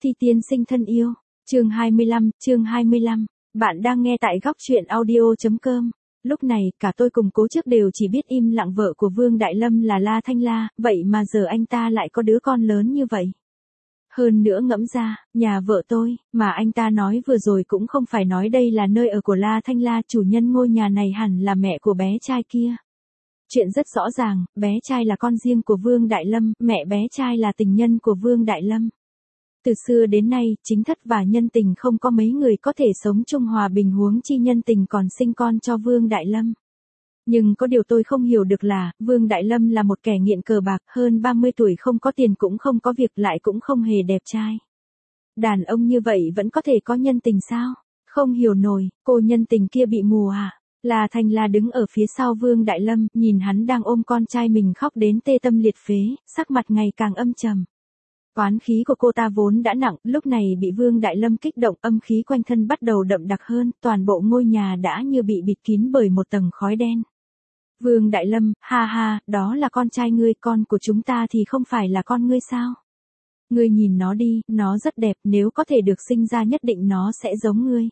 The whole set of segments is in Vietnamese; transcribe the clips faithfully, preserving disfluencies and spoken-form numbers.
Thi tiên sinh thân yêu, chương hai mươi lăm, chương hai mươi lăm, bạn đang nghe tại góc truyện audio.com. Lúc này, cả tôi cùng Cố Trước đều chỉ biết im lặng vợ của Vương Đại Lâm là La Thanh La, vậy mà giờ anh ta lại có đứa con lớn như vậy. Hơn nữa ngẫm ra, nhà vợ tôi, mà anh ta nói vừa rồi cũng không phải nói đây là nơi ở của La Thanh La, chủ nhân ngôi nhà này hẳn là mẹ của bé trai kia. Chuyện rất rõ ràng, bé trai là con riêng của Vương Đại Lâm, mẹ bé trai là tình nhân của Vương Đại Lâm. Từ xưa đến nay, chính thất và nhân tình không có mấy người có thể sống chung hòa bình, huống chi nhân tình còn sinh con cho Vương Đại Lâm. Nhưng có điều tôi không hiểu được là, Vương Đại Lâm là một kẻ nghiện cờ bạc, hơn ba mươi tuổi không có tiền cũng không có việc, lại cũng không hề đẹp trai. Đàn ông như vậy vẫn có thể có nhân tình sao? Không hiểu nổi, cô nhân tình kia bị mù à? La Thanh La đứng ở phía sau Vương Đại Lâm, nhìn hắn đang ôm con trai mình khóc đến tê tâm liệt phế, sắc mặt ngày càng âm trầm. Oán khí của cô ta vốn đã nặng, lúc này bị Vương Đại Lâm kích động, âm khí quanh thân bắt đầu đậm đặc hơn, toàn bộ ngôi nhà đã như bị bịt kín bởi một tầng khói đen. Vương Đại Lâm, ha ha, đó là con trai ngươi, con của chúng ta thì không phải là con ngươi sao? Ngươi nhìn nó đi, nó rất đẹp, nếu có thể được sinh ra nhất định nó sẽ giống ngươi.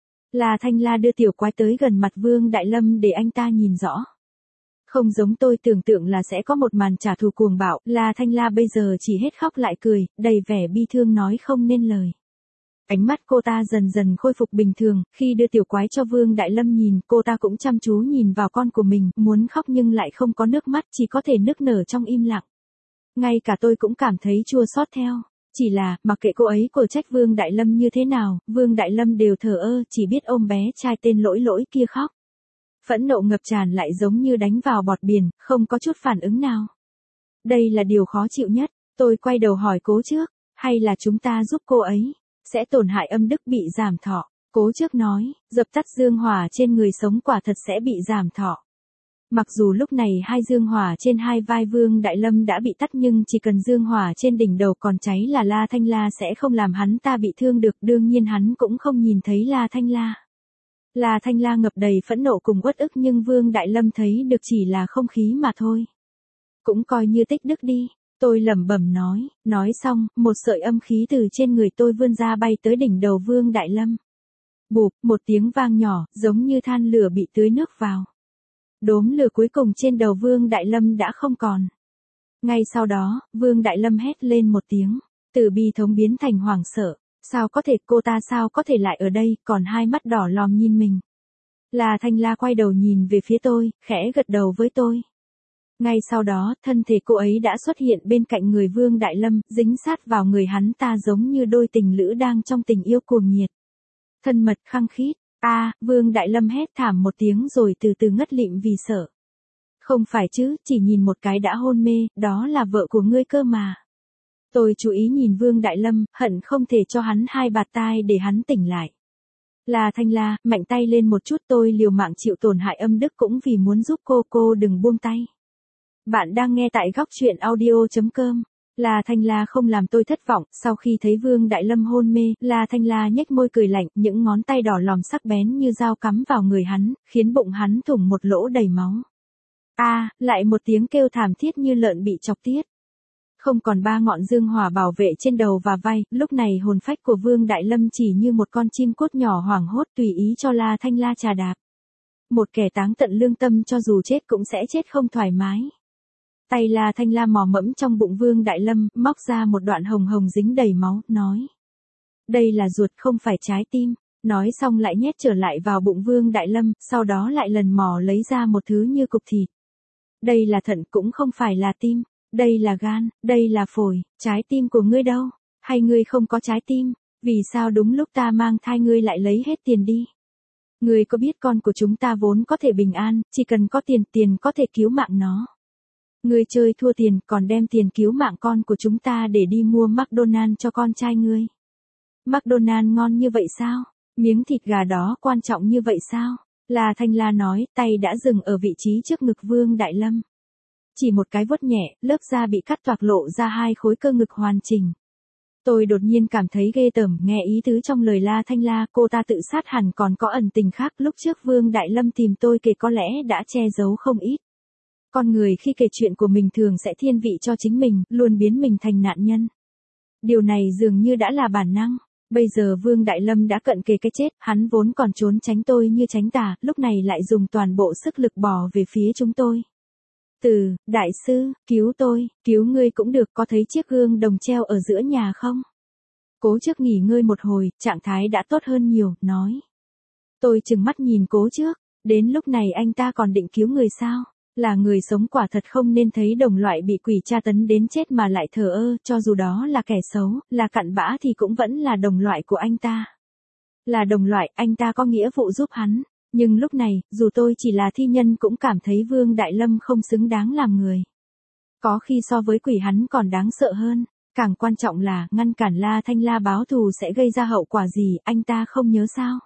La Thanh La đưa tiểu quái tới gần mặt Vương Đại Lâm để anh ta nhìn rõ. Không giống tôi tưởng tượng là sẽ có một màn trả thù cuồng bạo, La Thanh La bây giờ chỉ hết khóc lại cười, đầy vẻ bi thương nói không nên lời. Ánh mắt cô ta dần dần khôi phục bình thường, khi đưa tiểu quái cho Vương Đại Lâm nhìn, cô ta cũng chăm chú nhìn vào con của mình, muốn khóc nhưng lại không có nước mắt, chỉ có thể nức nở trong im lặng. Ngay cả tôi cũng cảm thấy chua xót theo. Chỉ là, mặc kệ cô ấy của trách Vương Đại Lâm như thế nào, Vương Đại Lâm đều thờ ơ, chỉ biết ôm bé trai tên Lỗi Lỗi kia khóc. Phẫn nộ ngập tràn lại giống như đánh vào bọt biển, không có chút phản ứng nào. Đây là điều khó chịu nhất, tôi quay đầu hỏi Cố Trước, hay là chúng ta giúp cô ấy, sẽ tổn hại âm đức bị giảm thọ. Cố Trước nói, dập tắt dương hỏa trên người sống quả thật sẽ bị giảm thọ. Mặc dù lúc này hai dương hỏa trên hai vai Vương Đại Lâm đã bị tắt nhưng chỉ cần dương hỏa trên đỉnh đầu còn cháy là La Thanh La sẽ không làm hắn ta bị thương được, đương nhiên hắn cũng không nhìn thấy La Thanh La. La Thanh La ngập đầy phẫn nộ cùng uất ức nhưng Vương Đại Lâm thấy được chỉ là không khí mà thôi. Cũng coi như tích đức đi, tôi lẩm bẩm nói, nói xong, một sợi âm khí từ trên người tôi vươn ra bay tới đỉnh đầu Vương Đại Lâm. Bụp, một tiếng vang nhỏ, giống như than lửa bị tưới nước vào. Đốm lửa cuối cùng trên đầu Vương Đại Lâm đã không còn. Ngay sau đó, Vương Đại Lâm hét lên một tiếng, từ bi thống biến thành hoảng sợ. Sao có thể, cô ta sao có thể lại ở đây, còn hai mắt đỏ lòm nhìn mình. La Thanh La quay đầu nhìn về phía tôi, khẽ gật đầu với tôi. Ngay sau đó, thân thể cô ấy đã xuất hiện bên cạnh người Vương Đại Lâm, dính sát vào người hắn ta giống như đôi tình lữ đang trong tình yêu cuồng nhiệt. Thân mật khăng khít, a à, Vương Đại Lâm hét thảm một tiếng rồi từ từ ngất lịm vì sợ. Không phải chứ, chỉ nhìn một cái đã hôn mê, đó là vợ của ngươi cơ mà. Tôi chú ý nhìn Vương Đại Lâm, hận không thể cho hắn hai bạt tai để hắn tỉnh lại. La Thanh La, mạnh tay lên một chút, tôi liều mạng chịu tổn hại âm đức cũng vì muốn giúp cô, cô đừng buông tay. Bạn đang nghe tại góc truyện audio.com. La Thanh La không làm tôi thất vọng, sau khi thấy Vương Đại Lâm hôn mê, La Thanh La nhếch môi cười lạnh, những ngón tay đỏ lòm sắc bén như dao cắm vào người hắn, khiến bụng hắn thủng một lỗ đầy máu. A, à, lại một tiếng kêu thảm thiết như lợn bị chọc tiết. Không còn ba ngọn dương hỏa bảo vệ trên đầu và vai, lúc này hồn phách của Vương Đại Lâm chỉ như một con chim cút nhỏ hoảng hốt tùy ý cho La Thanh La trà đạp. Một kẻ táng tận lương tâm cho dù chết cũng sẽ chết không thoải mái. Tay La Thanh La mò mẫm trong bụng Vương Đại Lâm, móc ra một đoạn hồng hồng dính đầy máu, nói. Đây là ruột không phải trái tim, nói xong lại nhét trở lại vào bụng Vương Đại Lâm, sau đó lại lần mò lấy ra một thứ như cục thịt. Đây là thận cũng không phải là tim. Đây là gan, đây là phổi, trái tim của ngươi đâu? Hay ngươi không có trái tim? Vì sao đúng lúc ta mang thai ngươi lại lấy hết tiền đi? Ngươi có biết con của chúng ta vốn có thể bình an, chỉ cần có tiền, tiền có thể cứu mạng nó. Ngươi chơi thua tiền, còn đem tiền cứu mạng con của chúng ta để đi mua McDonald's cho con trai ngươi. McDonald's ngon như vậy sao? Miếng thịt gà đó quan trọng như vậy sao? La Thanh La nói, tay đã dừng ở vị trí trước ngực Vương Đại Lâm. Chỉ một cái vuốt nhẹ, lớp da bị cắt toạc lộ ra hai khối cơ ngực hoàn chỉnh. Tôi đột nhiên cảm thấy ghê tởm, nghe ý tứ trong lời La Thanh La, cô ta tự sát hẳn còn có ẩn tình khác, lúc trước Vương Đại Lâm tìm tôi kể có lẽ đã che giấu không ít. Con người khi kể chuyện của mình thường sẽ thiên vị cho chính mình, luôn biến mình thành nạn nhân. Điều này dường như đã là bản năng. Bây giờ Vương Đại Lâm đã cận kề cái chết, hắn vốn còn trốn tránh tôi như tránh tà, lúc này lại dùng toàn bộ sức lực bò về phía chúng tôi. Từ, đại sư, cứu tôi, cứu ngươi cũng được, có thấy chiếc gương đồng treo ở giữa nhà không? Cố Trước nghỉ ngơi một hồi, trạng thái đã tốt hơn nhiều, nói. Tôi trừng mắt nhìn Cố Trước, đến lúc này anh ta còn định cứu người sao? Là người sống quả thật không nên thấy đồng loại bị quỷ tra tấn đến chết mà lại thờ ơ, cho dù đó là kẻ xấu, là cặn bã thì cũng vẫn là đồng loại của anh ta. Là đồng loại, anh ta có nghĩa vụ giúp hắn. Nhưng lúc này, dù tôi chỉ là thi nhân cũng cảm thấy Vương Đại Lâm không xứng đáng làm người. Có khi so với quỷ hắn còn đáng sợ hơn. Càng quan trọng là, ngăn cản La Thanh La báo thù sẽ gây ra hậu quả gì, anh ta không nhớ sao?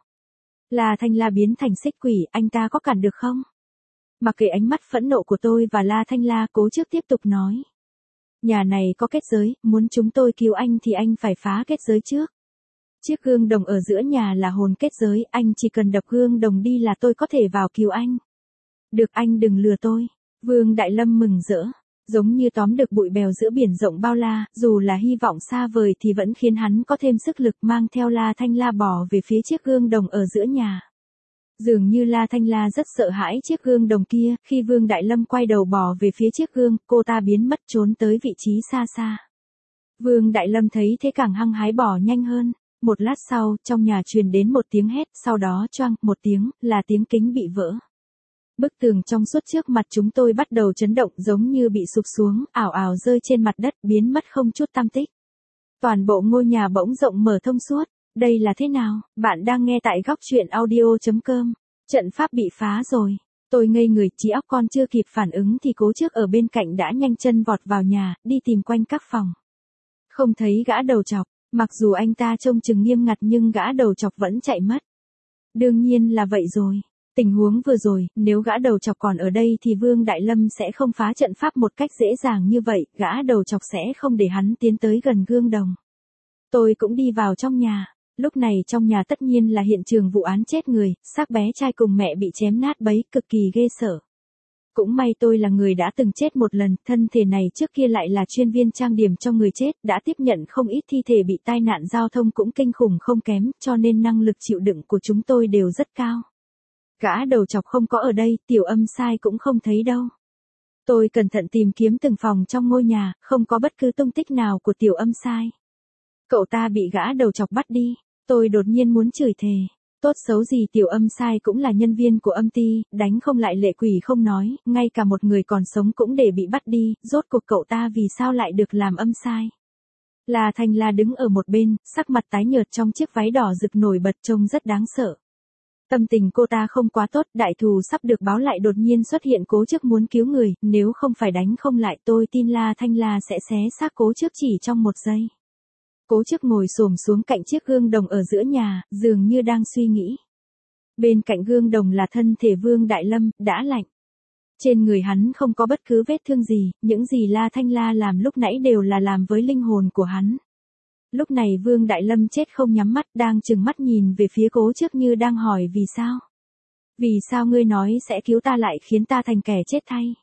La Thanh La biến thành xích quỷ, anh ta có cản được không? Mặc kệ ánh mắt phẫn nộ của tôi và La Thanh La, Cố Trước tiếp tục nói. Nhà này có kết giới, muốn chúng tôi cứu anh thì anh phải phá kết giới trước. Chiếc gương đồng ở giữa nhà là hồn kết giới, anh chỉ cần đập gương đồng đi là tôi có thể vào cứu anh. Được, anh đừng lừa tôi. Vương Đại Lâm mừng rỡ. Giống như tóm được bụi bèo giữa biển rộng bao la, dù là hy vọng xa vời thì vẫn khiến hắn có thêm sức lực mang theo La Thanh La bò về phía chiếc gương đồng ở giữa nhà. Dường như La Thanh La rất sợ hãi chiếc gương đồng kia, khi Vương Đại Lâm quay đầu bò về phía chiếc gương, cô ta biến mất trốn tới vị trí xa xa. Vương Đại Lâm thấy thế càng hăng hái bò nhanh hơn. Một lát sau, trong nhà truyền đến một tiếng hét, sau đó choang, một tiếng, là tiếng kính bị vỡ. Bức tường trong suốt trước mặt chúng tôi bắt đầu chấn động giống như bị sụp xuống, ảo ảo rơi trên mặt đất, biến mất không chút tăm tích. Toàn bộ ngôi nhà bỗng rộng mở thông suốt. Đây là thế nào? Bạn đang nghe tại góc truyện audio chấm com. Trận pháp bị phá rồi. Tôi ngây người, trí óc con chưa kịp phản ứng thì Cố Trước ở bên cạnh đã nhanh chân vọt vào nhà, đi tìm quanh các phòng. Không thấy gã đầu trọc, mặc dù anh ta trông chừng nghiêm ngặt nhưng gã đầu trọc vẫn chạy mất. Đương nhiên là vậy rồi. Tình huống vừa rồi, nếu gã đầu trọc còn ở đây thì Vương Đại Lâm sẽ không phá trận pháp một cách dễ dàng như vậy, gã đầu trọc sẽ không để hắn tiến tới gần gương đồng. Tôi cũng đi vào trong nhà. Lúc này trong nhà tất nhiên là hiện trường vụ án chết người, xác bé trai cùng mẹ bị chém nát bấy, cực kỳ ghê sợ. Cũng may tôi là người đã từng chết một lần, thân thể này trước kia lại là chuyên viên trang điểm cho người chết, đã tiếp nhận không ít thi thể bị tai nạn giao thông cũng kinh khủng không kém, cho nên năng lực chịu đựng của chúng tôi đều rất cao. Gã đầu trọc không có ở đây, Tiểu Âm Sai cũng không thấy đâu. Tôi cẩn thận tìm kiếm từng phòng trong ngôi nhà, không có bất cứ tung tích nào của Tiểu Âm Sai. Cậu ta bị gã đầu trọc bắt đi. Tôi đột nhiên muốn chửi thề. Tốt xấu gì Tiểu Âm Sai cũng là nhân viên của âm ty, đánh không lại lệ quỷ không nói, ngay cả một người còn sống cũng để bị bắt đi, rốt cuộc cậu ta vì sao lại được làm âm sai. La Thanh La đứng ở một bên, sắc mặt tái nhợt trong chiếc váy đỏ rực nổi bật trông rất đáng sợ. Tâm tình cô ta không quá tốt, đại thù sắp được báo lại đột nhiên xuất hiện. Cố Trước muốn cứu người, nếu không phải đánh không lại tôi tin La Thanh La sẽ xé xác Cố Trước chỉ trong một giây. Cố Trước ngồi xổm xuống cạnh chiếc gương đồng ở giữa nhà, dường như đang suy nghĩ. Bên cạnh gương đồng là thân thể Vương Đại Lâm, đã lạnh. Trên người hắn không có bất cứ vết thương gì, những gì La Thanh La làm lúc nãy đều là làm với linh hồn của hắn. Lúc này Vương Đại Lâm chết không nhắm mắt, đang trừng mắt nhìn về phía Cố Trước như đang hỏi vì sao. Vì sao ngươi nói sẽ cứu ta lại khiến ta thành kẻ chết thay?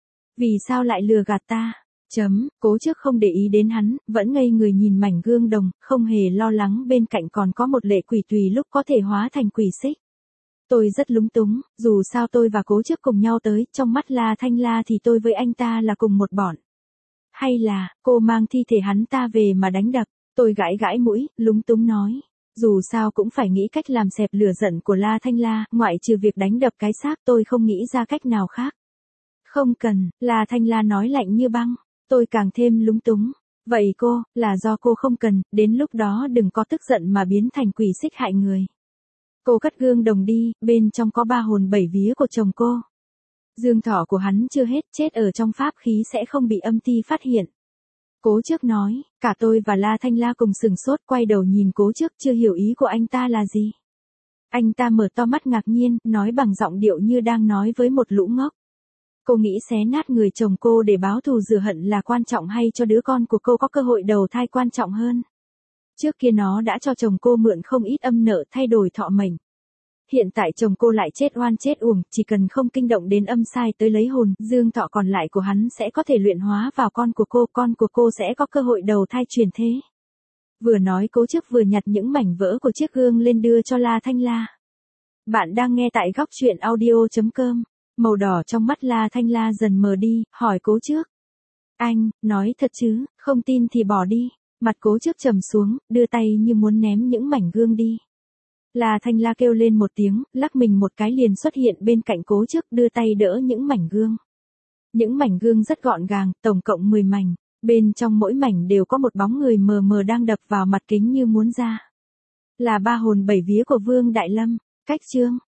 Vì sao lại lừa gạt ta? Chấm, Cố Trước không để ý đến hắn, vẫn ngây người nhìn mảnh gương đồng, không hề lo lắng bên cạnh còn có một lệ quỷ tùy lúc có thể hóa thành quỷ xích. Tôi rất lúng túng, dù sao tôi và Cố Trước cùng nhau tới, trong mắt La Thanh La thì tôi với anh ta là cùng một bọn. Hay là, cô mang thi thể hắn ta về mà đánh đập, tôi gãi gãi mũi, lúng túng nói. Dù sao cũng phải nghĩ cách làm xẹp lửa giận của La Thanh La, ngoại trừ việc đánh đập cái xác tôi không nghĩ ra cách nào khác. Không cần, La Thanh La nói lạnh như băng. Tôi càng thêm lúng túng. Vậy cô, là do cô không cần, đến lúc đó đừng có tức giận mà biến thành quỷ xích hại người. Cô cất gương đồng đi, bên trong có ba hồn bảy vía của chồng cô. Dương thọ của hắn chưa hết, chết ở trong pháp khí sẽ không bị âm ty phát hiện. Cố Trước nói, cả tôi và La Thanh La cùng sừng sốt quay đầu nhìn Cố Trước chưa hiểu ý của anh ta là gì. Anh ta mở to mắt ngạc nhiên, nói bằng giọng điệu như đang nói với một lũ ngốc. Cô nghĩ xé nát người chồng cô để báo thù rửa hận là quan trọng hay cho đứa con của cô có cơ hội đầu thai quan trọng hơn? Trước kia nó đã cho chồng cô mượn không ít âm nợ thay đổi thọ mệnh. Hiện tại chồng cô lại chết oan chết uổng, chỉ cần không kinh động đến âm sai tới lấy hồn, dương thọ còn lại của hắn sẽ có thể luyện hóa vào con của cô, con của cô sẽ có cơ hội đầu thai chuyển thế. Vừa nói cố chức vừa nhặt những mảnh vỡ của chiếc gương lên đưa cho La Thanh La. Bạn đang nghe tại góc truyện audio.com. Màu đỏ trong mắt La Thanh La dần mờ đi, hỏi cố chức. Anh, nói thật chứ, không tin thì bỏ đi. Mặt cố chức trầm xuống, đưa tay như muốn ném những mảnh gương đi. La Thanh La kêu lên một tiếng, lắc mình một cái liền xuất hiện bên cạnh cố chức, đưa tay đỡ những mảnh gương. Những mảnh gương rất gọn gàng, tổng cộng mười mảnh. Bên trong mỗi mảnh đều có một bóng người mờ mờ đang đập vào mặt kính như muốn ra. Là ba hồn bảy vía của Vương Đại Lâm. Cách chương.